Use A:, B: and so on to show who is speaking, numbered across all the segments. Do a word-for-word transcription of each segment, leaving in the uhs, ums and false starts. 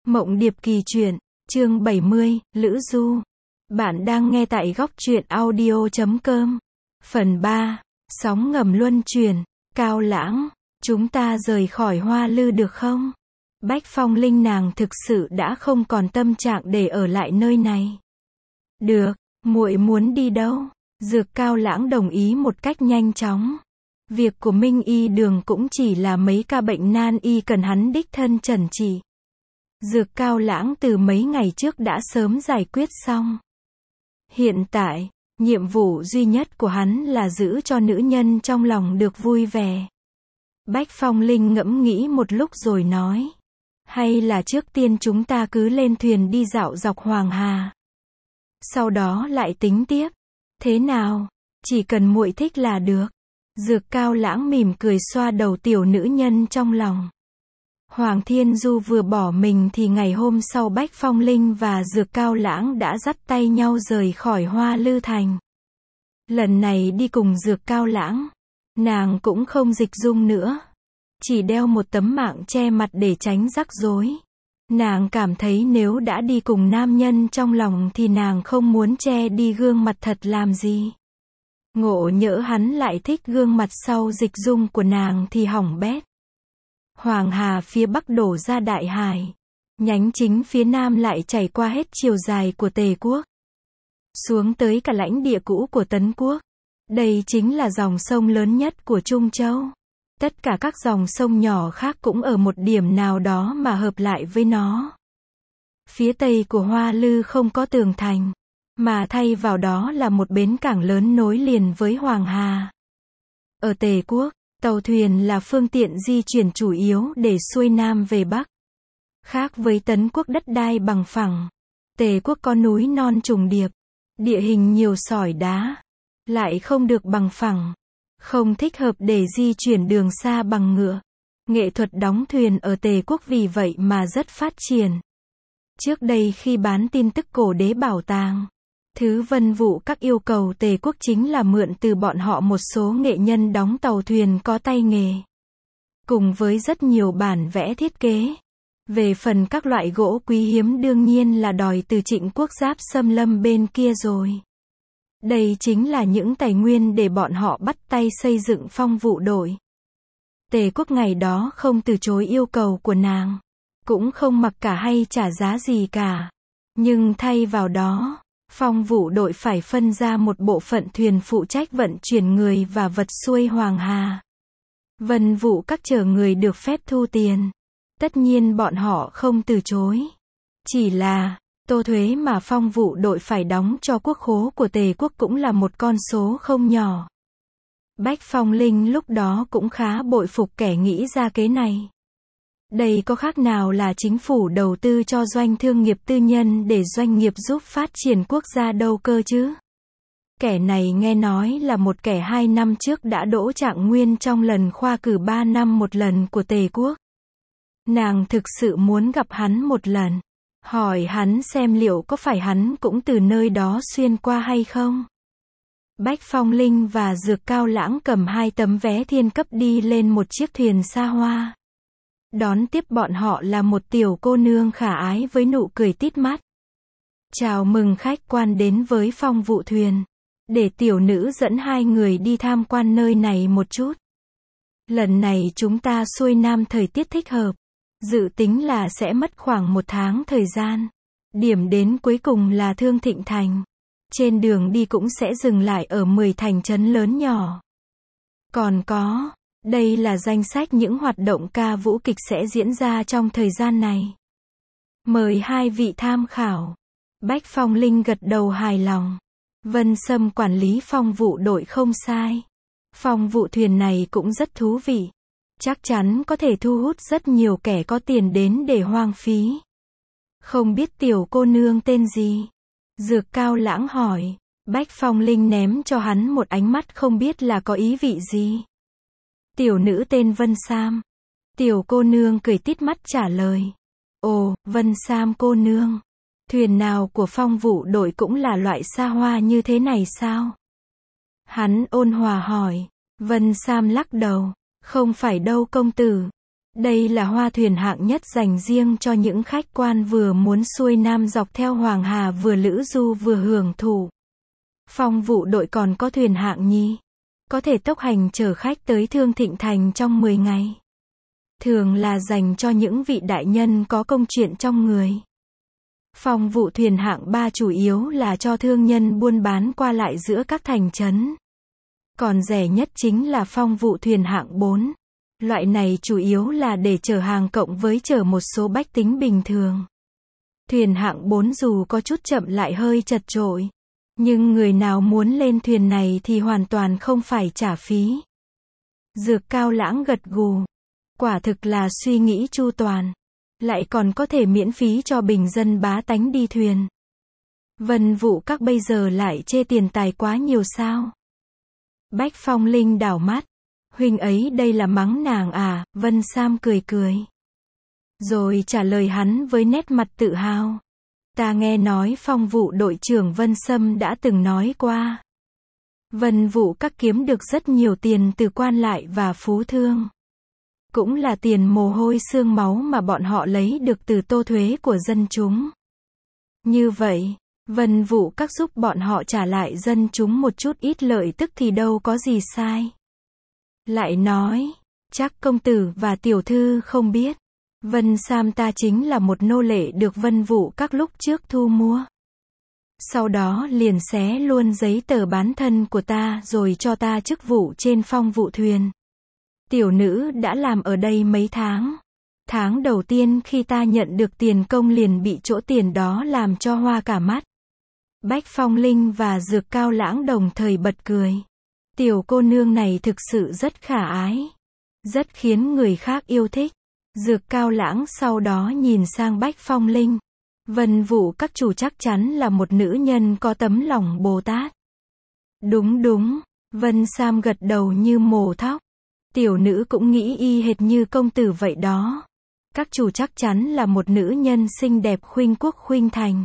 A: Mộng Điệp Kỳ Truyện, chương bảy mươi, Lữ Du. Bạn đang nghe tại góc truyện audio chấm com. Phần ba, Sóng ngầm luân chuyển, Cao Lãng, chúng ta rời khỏi Hoa Lư được không? Bách Phong Linh nàng thực sự đã không còn tâm trạng để ở lại nơi này. Được, muội muốn đi đâu? Dược Cao Lãng đồng ý một cách nhanh chóng. Việc của Minh Y Đường cũng chỉ là mấy ca bệnh nan y cần hắn đích thân chẩn trị. Dược Cao Lãng từ mấy ngày trước đã sớm giải quyết xong. Hiện tại, nhiệm vụ duy nhất của hắn là giữ cho nữ nhân trong lòng được vui vẻ. Bách Phong Linh ngẫm nghĩ một lúc rồi nói. Hay là trước tiên chúng ta cứ lên thuyền đi dạo dọc Hoàng Hà. Sau đó lại tính tiếp. Thế nào? Chỉ cần muội thích là được. Dược Cao Lãng mỉm cười xoa đầu tiểu nữ nhân trong lòng. Hoàng Thiên Du vừa bỏ mình thì ngày hôm sau Bách Phong Linh và Dược Cao Lãng đã dắt tay nhau rời khỏi Hoa Lư Thành. Lần này đi cùng Dược Cao Lãng, nàng cũng không dịch dung nữa. Chỉ đeo một tấm mạng che mặt để tránh rắc rối. Nàng cảm thấy nếu đã đi cùng nam nhân trong lòng thì nàng không muốn che đi gương mặt thật làm gì. Ngộ nhỡ hắn lại thích gương mặt sau dịch dung của nàng thì hỏng bét. Hoàng Hà phía bắc đổ ra Đại Hải. Nhánh chính phía nam lại chảy qua hết chiều dài của Tề quốc. Xuống tới cả lãnh địa cũ của Tấn quốc. Đây chính là dòng sông lớn nhất của Trung Châu. Tất cả các dòng sông nhỏ khác cũng ở một điểm nào đó mà hợp lại với nó. Phía tây của Hoa Lư không có tường thành, mà thay vào đó là một bến cảng lớn nối liền với Hoàng Hà. Ở Tề quốc, tàu thuyền là phương tiện di chuyển chủ yếu để xuôi nam về bắc. Khác với Tấn quốc đất đai bằng phẳng, Tề quốc có núi non trùng điệp, địa hình nhiều sỏi đá, lại không được bằng phẳng, không thích hợp để di chuyển đường xa bằng ngựa. Nghệ thuật đóng thuyền ở Tề quốc vì vậy mà rất phát triển. Trước đây khi bán tin tức cổ đế bảo tàng, Thứ Vân Vụ các yêu cầu Tề quốc chính là mượn từ bọn họ một số nghệ nhân đóng tàu thuyền có tay nghề, cùng với rất nhiều bản vẽ thiết kế. Về phần các loại gỗ quý hiếm đương nhiên là đòi từ Trịnh quốc giáp xâm lâm bên kia rồi. Đây chính là những tài nguyên để bọn họ bắt tay xây dựng Phong Vụ đội. Tề quốc ngày đó không từ chối yêu cầu của nàng, cũng không mặc cả hay trả giá gì cả. Nhưng thay vào đó, Phong Vụ đội phải phân ra một bộ phận thuyền phụ trách vận chuyển người và vật xuôi Hoàng Hà. Vân Vụ các chở người được phép thu tiền. Tất nhiên bọn họ không từ chối. Chỉ là, tô thuế mà Phong Vụ đội phải đóng cho quốc khố của Tề quốc cũng là một con số không nhỏ. Bách Phong Linh lúc đó cũng khá bội phục kẻ nghĩ ra kế này. Đây có khác nào là chính phủ đầu tư cho doanh thương nghiệp tư nhân để doanh nghiệp giúp phát triển quốc gia đâu cơ chứ. Kẻ này nghe nói là một kẻ hai năm trước đã đỗ trạng nguyên trong lần khoa cử ba năm một lần của Tề quốc. Nàng thực sự muốn gặp hắn một lần, hỏi hắn xem liệu có phải hắn cũng từ nơi đó xuyên qua hay không. Bách Phong Linh và Dược Cao Lãng cầm hai tấm vé thiên cấp đi lên một chiếc thuyền xa hoa. Đón tiếp bọn họ là một tiểu cô nương khả ái với nụ cười tít mắt. Chào mừng khách quan đến với Phong Vụ thuyền. Để tiểu nữ dẫn hai người đi tham quan nơi này một chút. Lần này chúng ta xuôi nam thời tiết thích hợp. Dự tính là sẽ mất khoảng một tháng thời gian. Điểm đến cuối cùng là Thương Thịnh Thành. Trên đường đi cũng sẽ dừng lại ở mười thành trấn lớn nhỏ. Còn có, đây là danh sách những hoạt động ca vũ kịch sẽ diễn ra trong thời gian này. Mời hai vị tham khảo. Bách Phong Linh gật đầu hài lòng. Vân Sâm quản lý Phong Vụ đội không sai. Phong Vụ thuyền này cũng rất thú vị. Chắc chắn có thể thu hút rất nhiều kẻ có tiền đến để hoang phí. Không biết tiểu cô nương tên gì? Dược Cao Lãng hỏi. Bách Phong Linh ném cho hắn một ánh mắt không biết là có ý vị gì. Tiểu nữ tên Vân Sam. Tiểu cô nương cười tít mắt trả lời. Ồ, Vân Sam cô nương. Thuyền nào của Phong Vụ đội cũng là loại xa hoa như thế này sao? Hắn ôn hòa hỏi. Vân Sam lắc đầu. Không phải đâu công tử. Đây là hoa thuyền hạng nhất dành riêng cho những khách quan vừa muốn xuôi nam dọc theo Hoàng Hà vừa lữ du vừa hưởng thụ. Phong vụ đội còn có thuyền hạng nhì, có thể tốc hành chở khách tới Thương Thịnh Thành trong mười ngày. Thường là dành cho những vị đại nhân có công chuyện trong người. Phong vụ thuyền hạng ba chủ yếu là cho thương nhân buôn bán qua lại giữa các thành trấn. Còn rẻ nhất chính là phong vụ thuyền hạng bốn. Loại này chủ yếu là để chở hàng cộng với chở một số bách tính bình thường. Thuyền hạng bốn dù có chút chậm lại hơi chật chội, nhưng người nào muốn lên thuyền này thì hoàn toàn không phải trả phí. Dược Cao Lãng gật gù. Quả thực là suy nghĩ chu toàn. Lại còn có thể miễn phí cho bình dân bá tánh đi thuyền. Vân Vũ Các bây giờ lại chê tiền tài quá nhiều sao? Bách Phong Linh đảo mắt. Huynh ấy đây là mắng nàng à? Vân Sam cười cười. Rồi trả lời hắn với nét mặt tự hào. Ta nghe nói phong vụ đội trưởng Vân Sâm đã từng nói qua. Vân Vũ Các kiếm được rất nhiều tiền từ quan lại và phú thương. Cũng là tiền mồ hôi xương máu mà bọn họ lấy được từ tô thuế của dân chúng. Như vậy, Vân Vũ Các giúp bọn họ trả lại dân chúng một chút ít lợi tức thì đâu có gì sai. Lại nói, chắc công tử và tiểu thư không biết. Vân Sam ta chính là một nô lệ được Vân Vũ Các lúc trước thu mua. Sau đó liền xé luôn giấy tờ bán thân của ta rồi cho ta chức vụ trên phong vụ thuyền. Tiểu nữ đã làm ở đây mấy tháng. Tháng đầu tiên khi ta nhận được tiền công liền bị chỗ tiền đó làm cho hoa cả mắt. Bách Phong Linh và Dược Cao Lãng đồng thời bật cười. Tiểu cô nương này thực sự rất khả ái. Rất khiến người khác yêu thích. Dược Cao Lãng sau đó nhìn sang Bách Phong Linh. Vân Vũ Các chủ chắc chắn là một nữ nhân có tấm lòng Bồ Tát. Đúng đúng. Vân Sam gật đầu như mổ thóc. Tiểu nữ cũng nghĩ y hệt như công tử vậy đó. Các chủ chắc chắn là một nữ nhân xinh đẹp khuynh quốc khuynh thành.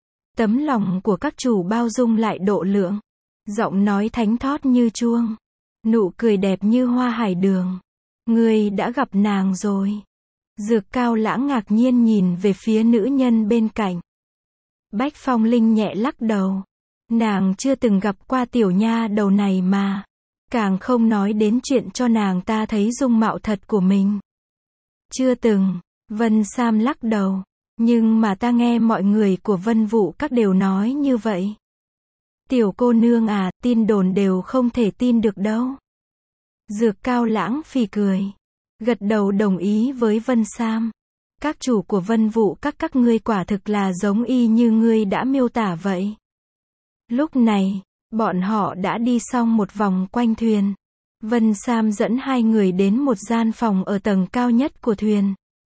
A: Tấm lòng của các chủ bao dung lại độ lượng. Giọng nói thánh thót như chuông. Nụ cười đẹp như hoa hải đường. Ngươi đã gặp nàng rồi. Dược Cao Lãng ngạc nhiên nhìn về phía nữ nhân bên cạnh. Bách Phong Linh nhẹ lắc đầu. Nàng chưa từng gặp qua tiểu nha đầu này mà. Càng không nói đến chuyện cho nàng ta thấy dung mạo thật của mình. Chưa từng. Vân Sam lắc đầu. Nhưng mà ta nghe mọi người của Vân Vũ Các đều nói như vậy. Tiểu cô nương à, tin đồn đều không thể tin được đâu. Dược Cao Lãng phì cười. Gật đầu đồng ý với Vân Sam. Các chủ của Vân Vũ Các các ngươi quả thực là giống y như ngươi đã miêu tả vậy. Lúc này, bọn họ đã đi xong một vòng quanh thuyền. Vân Sam dẫn hai người đến một gian phòng ở tầng cao nhất của thuyền.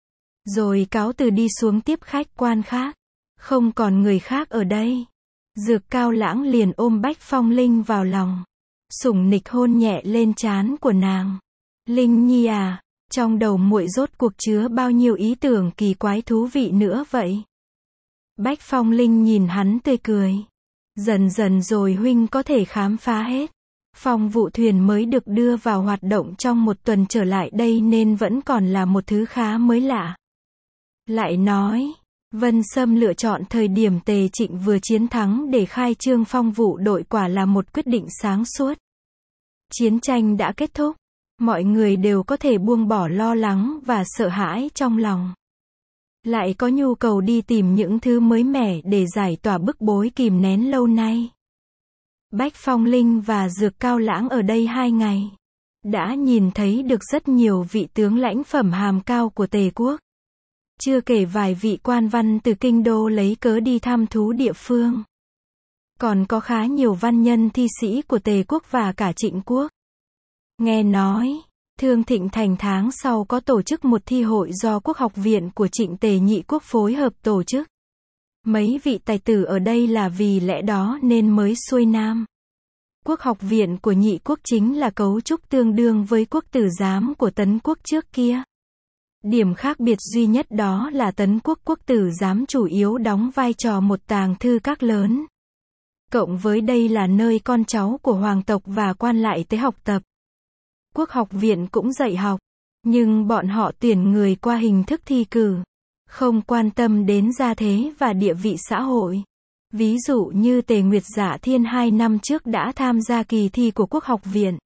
A: Rồi cáo từ đi xuống tiếp khách quan khác. Không còn người khác ở đây. Dược Cao Lãng liền ôm Bách Phong Linh vào lòng. Sủng nịch hôn nhẹ lên trán của nàng. Linh Nhi à, trong đầu muội rốt cuộc chứa bao nhiêu ý tưởng kỳ quái thú vị nữa vậy? Bách Phong Linh nhìn hắn tươi cười. Dần dần rồi huynh có thể khám phá hết. Phong vụ thuyền mới được đưa vào hoạt động trong một tuần trở lại đây nên vẫn còn là một thứ khá mới lạ. Lại nói, Vân Sâm lựa chọn thời điểm Tề Trịnh vừa chiến thắng để khai trương phong vụ đội quả là một quyết định sáng suốt. Chiến tranh đã kết thúc. Mọi người đều có thể buông bỏ lo lắng và sợ hãi trong lòng. Lại có nhu cầu đi tìm những thứ mới mẻ để giải tỏa bức bối kìm nén lâu nay. Bách Phong Linh và Dược Cao Lãng ở đây hai ngày. Đã nhìn thấy được rất nhiều vị tướng lãnh phẩm hàm cao của Tề quốc. Chưa kể vài vị quan văn từ kinh đô lấy cớ đi thăm thú địa phương. Còn có khá nhiều văn nhân thi sĩ của Tề quốc và cả Trịnh quốc. Nghe nói, Thương Thịnh Thành tháng sau có tổ chức một thi hội do Quốc học viện của Trịnh Tề Nhị quốc phối hợp tổ chức. Mấy vị tài tử ở đây là vì lẽ đó nên mới xuôi nam. Quốc học viện của Nhị quốc chính là cấu trúc tương đương với quốc tử giám của Tấn quốc trước kia. Điểm khác biệt duy nhất đó là Tấn quốc quốc tử giám chủ yếu đóng vai trò một tàng thư các lớn. Cộng với đây là nơi con cháu của hoàng tộc và quan lại tới học tập. Quốc học viện cũng dạy học, Nhưng bọn họ tuyển người qua hình thức thi cử, không quan tâm đến gia thế và địa vị xã hội. Ví dụ như Tề Nguyệt Dạ Thiên hai năm trước đã tham gia kỳ thi của Quốc học viện.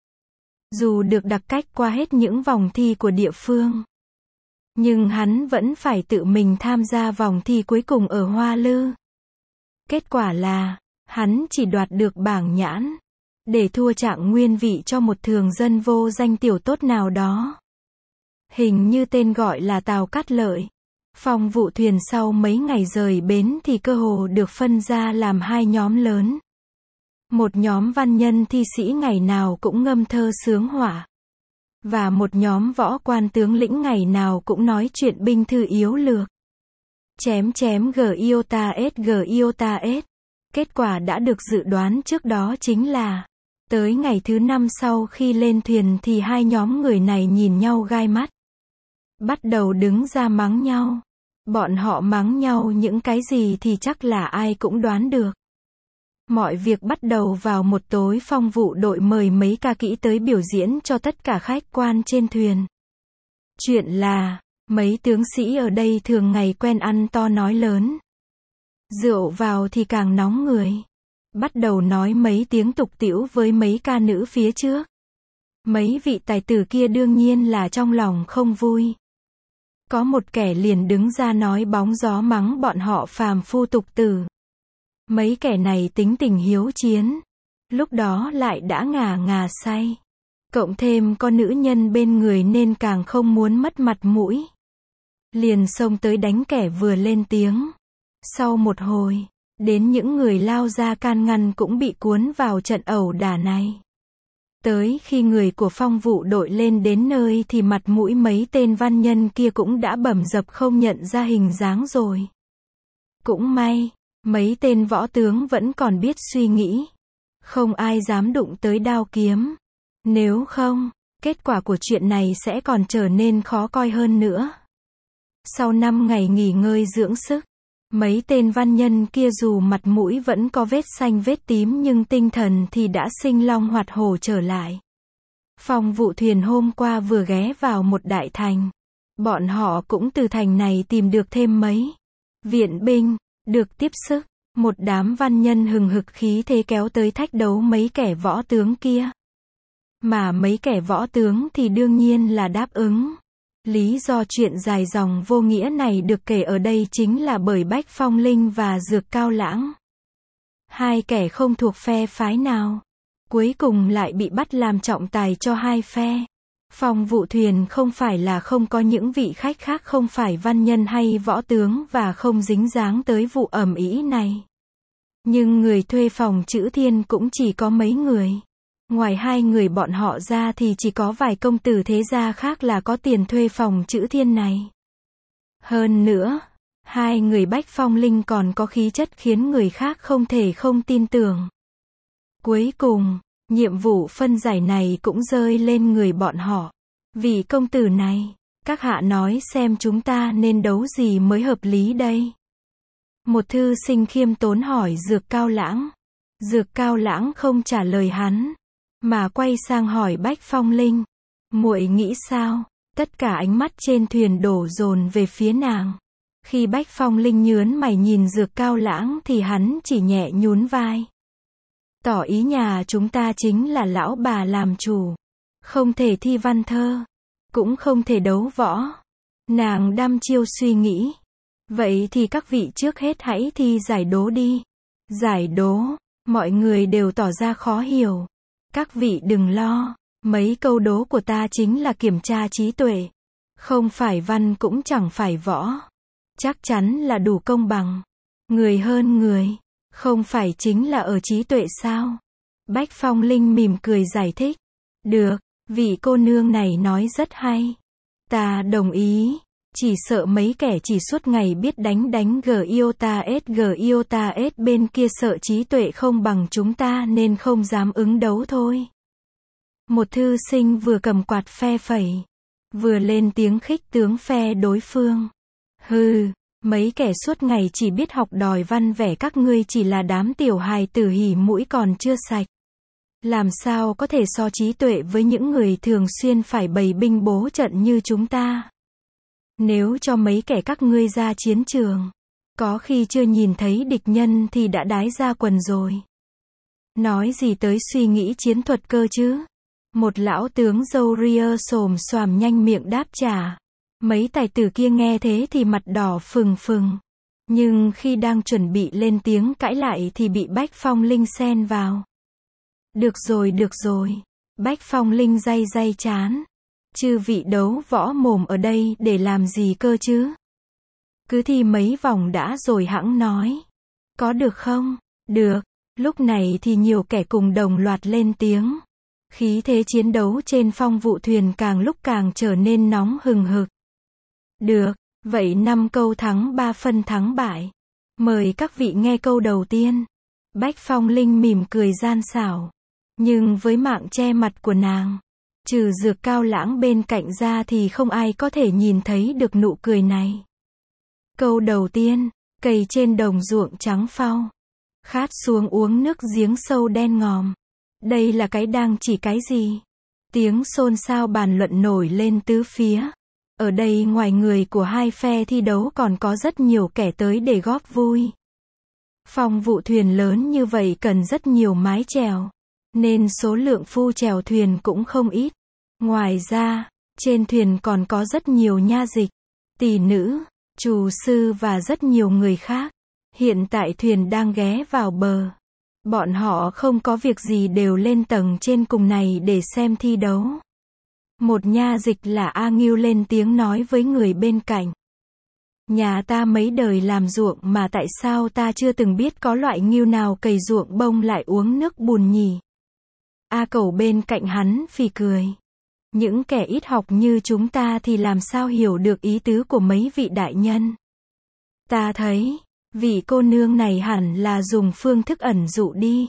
A: Dù được đặc cách qua hết những vòng thi của địa phương, nhưng hắn vẫn phải tự mình tham gia vòng thi cuối cùng ở Hoa Lư. Kết quả là, hắn chỉ đoạt được bảng nhãn, để thua trạng nguyên vị cho một thường dân vô danh tiểu tốt nào đó. Hình như tên gọi là Tào Cát Lợi. Phong Vụ Thuyền sau mấy ngày rời bến thì cơ hồ được phân ra làm hai nhóm lớn. Một nhóm văn nhân thi sĩ ngày nào cũng ngâm thơ sướng họa. Và một nhóm võ quan tướng lĩnh ngày nào cũng nói chuyện binh thư yếu lược. Chém chém g iota s g iota s. Kết quả đã được dự đoán trước đó chính là, tới ngày thứ năm sau khi lên thuyền thì hai nhóm người này nhìn nhau gai mắt. Bắt đầu đứng ra mắng nhau. Bọn họ mắng nhau những cái gì thì chắc là ai cũng đoán được. Mọi việc bắt đầu vào một tối Phong Vụ đội mời mấy ca kỹ tới biểu diễn cho tất cả khách quan trên thuyền. Chuyện là, mấy tướng sĩ ở đây thường ngày quen ăn to nói lớn. Rượu vào thì càng nóng người. Bắt đầu nói mấy tiếng tục tĩu với mấy ca nữ phía trước. Mấy vị tài tử kia đương nhiên là trong lòng không vui. Có một kẻ liền đứng ra nói bóng gió mắng bọn họ phàm phu tục tử. Mấy kẻ này tính tình hiếu chiến. Lúc đó lại đã ngà ngà say. Cộng thêm có nữ nhân bên người nên càng không muốn mất mặt mũi. Liền xông tới đánh kẻ vừa lên tiếng. Sau một hồi, đến những người lao ra can ngăn cũng bị cuốn vào trận ẩu đả này. Tới khi người của Phong Vụ đội lên đến nơi thì mặt mũi mấy tên văn nhân kia cũng đã bầm dập không nhận ra hình dáng rồi. Cũng may, mấy tên võ tướng vẫn còn biết suy nghĩ. Không ai dám đụng tới đao kiếm. Nếu không, kết quả của chuyện này sẽ còn trở nên khó coi hơn nữa. Sau năm ngày nghỉ ngơi dưỡng sức, mấy tên văn nhân kia dù mặt mũi vẫn có vết xanh vết tím nhưng tinh thần thì đã sinh long hoạt hổ trở lại. Phong Vụ Thuyền hôm qua vừa ghé vào một đại thành. Bọn họ cũng từ thành này tìm được thêm mấy viện binh, được tiếp sức. Một đám văn nhân hừng hực khí thế kéo tới thách đấu mấy kẻ võ tướng kia. Mà mấy kẻ võ tướng thì đương nhiên là đáp ứng. Lý do chuyện dài dòng vô nghĩa này được kể ở đây chính là bởi Bách Phong Linh và Dược Cao Lãng. Hai kẻ không thuộc phe phái nào. Cuối cùng lại bị bắt làm trọng tài cho hai phe. Phong Vụ Thuyền không phải là không có những vị khách khác không phải văn nhân hay võ tướng và không dính dáng tới vụ ầm ĩ này. Nhưng người thuê phòng Chữ Thiên cũng chỉ có mấy người. Ngoài hai người bọn họ ra thì chỉ có vài công tử thế gia khác là có tiền thuê phòng Chữ Thiên này. Hơn nữa, hai người Bách Phong Linh còn có khí chất khiến người khác không thể không tin tưởng. Cuối cùng, nhiệm vụ phân giải này cũng rơi lên người bọn họ. Vì công tử này, các hạ nói xem chúng ta nên đấu gì mới hợp lý đây? Một thư sinh khiêm tốn hỏi Dược Cao Lãng. Dược Cao Lãng không trả lời hắn, mà quay sang hỏi Bách Phong Linh. Muội nghĩ sao? Tất cả ánh mắt trên thuyền đổ dồn về phía nàng. Khi Bách Phong Linh nhớn mày nhìn Dược Cao Lãng thì hắn chỉ nhẹ nhún vai. Tỏ ý nhà chúng ta chính là lão bà làm chủ. Không thể thi văn thơ. Cũng không thể đấu võ. Nàng đăm chiêu suy nghĩ. Vậy thì các vị trước hết hãy thi giải đố đi. Giải đố, mọi người đều tỏ ra khó hiểu. Các vị đừng lo, mấy câu đố của ta chính là kiểm tra trí tuệ. Không phải văn cũng chẳng phải võ. Chắc chắn là đủ công bằng. Người hơn người, không phải chính là ở trí tuệ sao? Bách Phong Linh mỉm cười giải thích. Được, vị cô nương này nói rất hay. Ta đồng ý. Chỉ sợ mấy kẻ chỉ suốt ngày biết đánh đánh g iota s g iota s bên kia sợ trí tuệ không bằng chúng ta nên không dám ứng đấu thôi. Một thư sinh vừa cầm quạt phe phẩy, vừa lên tiếng khích tướng phe đối phương. Hừ, mấy kẻ suốt ngày chỉ biết học đòi văn vẻ các ngươi chỉ là đám tiểu hài tử hỉ mũi còn chưa sạch. Làm sao có thể so trí tuệ với những người thường xuyên phải bày binh bố trận như chúng ta. Nếu cho mấy kẻ các ngươi ra chiến trường, có khi chưa nhìn thấy địch nhân thì đã đái ra quần rồi. Nói gì tới suy nghĩ chiến thuật cơ chứ? Một lão tướng râu ria xồm xoàm nhanh miệng đáp trả. Mấy tài tử kia nghe thế thì mặt đỏ phừng phừng. Nhưng khi đang chuẩn bị lên tiếng cãi lại thì bị Bách Phong Linh xen vào. Được rồi, được rồi. Bách Phong Linh day day chán. Chư vị đấu võ mồm ở đây để làm gì cơ chứ? Cứ thi mấy vòng đã rồi hẵng nói. Có được không? Được. Lúc này thì nhiều kẻ cùng đồng loạt lên tiếng. Khí thế chiến đấu trên Phong Vụ Thuyền càng lúc càng trở nên nóng hừng hực. Được, vậy năm câu thắng ba phân thắng bại. Mời các vị nghe câu đầu tiên. Bách Phong Linh mỉm cười gian xảo. Nhưng với mạng che mặt của nàng, trừ Dược Cao Lãng bên cạnh ra thì không ai có thể nhìn thấy được nụ cười này. Câu đầu tiên, cày trên đồng ruộng trắng phau. Khát xuống uống nước giếng sâu đen ngòm. Đây là cái đang chỉ cái gì? Tiếng xôn xao bàn luận nổi lên tứ phía. Ở đây ngoài người của hai phe thi đấu còn có rất nhiều kẻ tới để góp vui. Phong Vụ Thuyền lớn như vậy cần rất nhiều mái chèo, nên số lượng phu chèo thuyền cũng không ít. Ngoài ra, trên thuyền còn có rất nhiều nha dịch, tỷ nữ, trù sư và rất nhiều người khác. Hiện tại thuyền đang ghé vào bờ. Bọn họ không có việc gì đều lên tầng trên cùng này để xem thi đấu. Một nha dịch là A Ngưu lên tiếng nói với người bên cạnh. Nhà ta mấy đời làm ruộng mà tại sao ta chưa từng biết có loại ngưu nào cày ruộng bông lại uống nước bùn nhỉ? A Cẩu bên cạnh hắn phì cười. Những kẻ ít học như chúng ta thì làm sao hiểu được ý tứ của mấy vị đại nhân? Ta thấy, vị cô nương này hẳn là dùng phương thức ẩn dụ đi.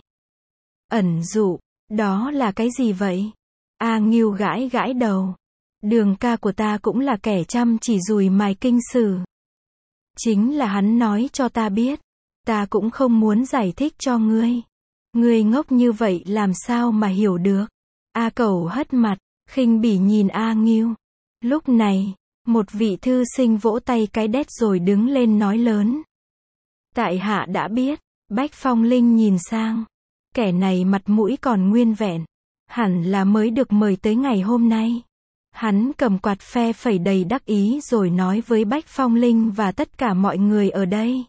A: Ẩn dụ, đó là cái gì vậy? A Ngưu gãi gãi đầu. Đường ca của ta cũng là kẻ chăm chỉ dùi mài kinh sử. Chính là hắn nói cho ta biết. Ta cũng không muốn giải thích cho ngươi. Ngươi ngốc như vậy làm sao mà hiểu được? A Cẩu hất mặt, khinh bỉ nhìn A Ngưu. Lúc này, một vị thư sinh vỗ tay cái đét rồi đứng lên nói lớn. Tại hạ đã biết. Bách Phong Linh nhìn sang. Kẻ này mặt mũi còn nguyên vẹn. Hẳn là mới được mời tới ngày hôm nay. Hắn cầm quạt phe phẩy đầy đắc ý rồi nói với Bách Phong Linh và tất cả mọi người ở đây.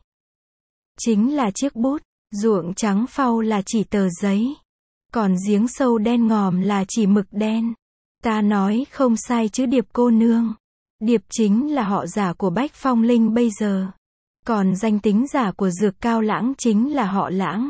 A: Chính là chiếc bút, ruộng trắng phau là chỉ tờ giấy. Còn giếng sâu đen ngòm là chỉ mực đen. Ta nói không sai chứ Điệp cô nương. Điệp chính là họ giả của Bách Phong Linh bây giờ. Còn danh tính giả của Dược Cao Lãng chính là họ Lãng.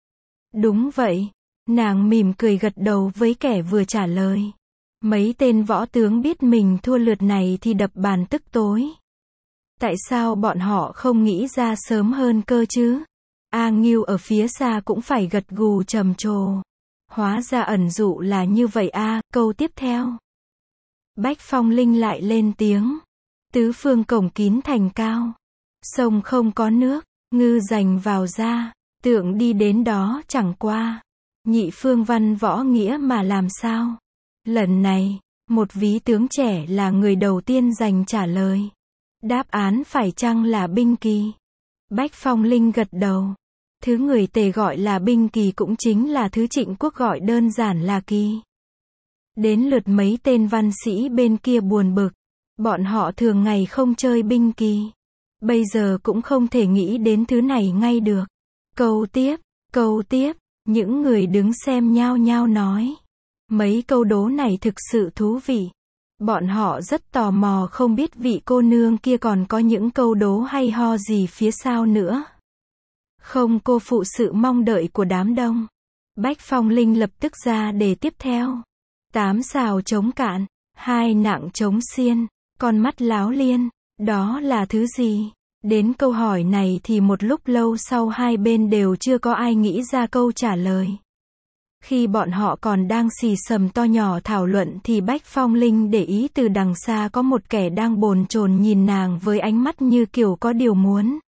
A: Đúng vậy. Nàng mỉm cười gật đầu với kẻ vừa trả lời. Mấy tên võ tướng biết mình thua lượt này thì đập bàn tức tối. Tại sao bọn họ không nghĩ ra sớm hơn cơ chứ? A Ngưu ở phía xa cũng phải gật gù trầm trồ. Hóa ra ẩn dụ là như vậy a. À, câu tiếp theo. Bách Phong Linh lại lên tiếng. Tứ phương cổng kín thành cao. Sông không có nước, ngư dành vào ra. Tượng đi đến đó chẳng qua. Nhị phương văn võ nghĩa mà làm sao? Lần này, một ví tướng trẻ là người đầu tiên giành trả lời. Đáp án phải chăng là binh kỳ? Bách Phong Linh gật đầu. Thứ người Tề gọi là binh kỳ cũng chính là thứ Trịnh Quốc gọi đơn giản là kỳ. Đến lượt mấy tên văn sĩ bên kia buồn bực. Bọn họ thường ngày không chơi binh kỳ. Bây giờ cũng không thể nghĩ đến thứ này ngay được. Câu tiếp, câu tiếp, những người đứng xem nhao nhao nói. Mấy câu đố này thực sự thú vị. Bọn họ rất tò mò không biết vị cô nương kia còn có những câu đố hay ho gì phía sau nữa. Không cô phụ sự mong đợi của đám đông. Bách Phong Linh lập tức ra đề tiếp theo. Tám xào trống cạn, hai nặng trống xiên, con mắt láo liên, đó là thứ gì? Đến câu hỏi này thì một lúc lâu sau hai bên đều chưa có ai nghĩ ra câu trả lời. Khi bọn họ còn đang xì xầm to nhỏ thảo luận thì Bách Phong Linh để ý từ đằng xa có một kẻ đang bồn chồn nhìn nàng với ánh mắt như kiểu có điều muốn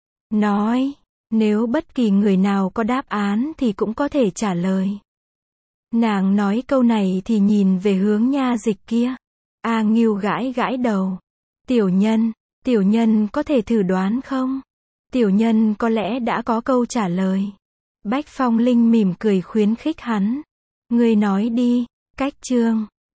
A: nói. Nếu bất kỳ người nào có đáp án thì cũng có thể trả lời. Nàng nói câu này thì nhìn về hướng Nha Dịch kia. A Ngưu gãi gãi đầu. Tiểu nhân, tiểu nhân có thể thử đoán không? Tiểu nhân có lẽ đã có câu trả lời. Bách Phong Linh mỉm cười khuyến khích hắn. Ngươi nói đi, cách chương.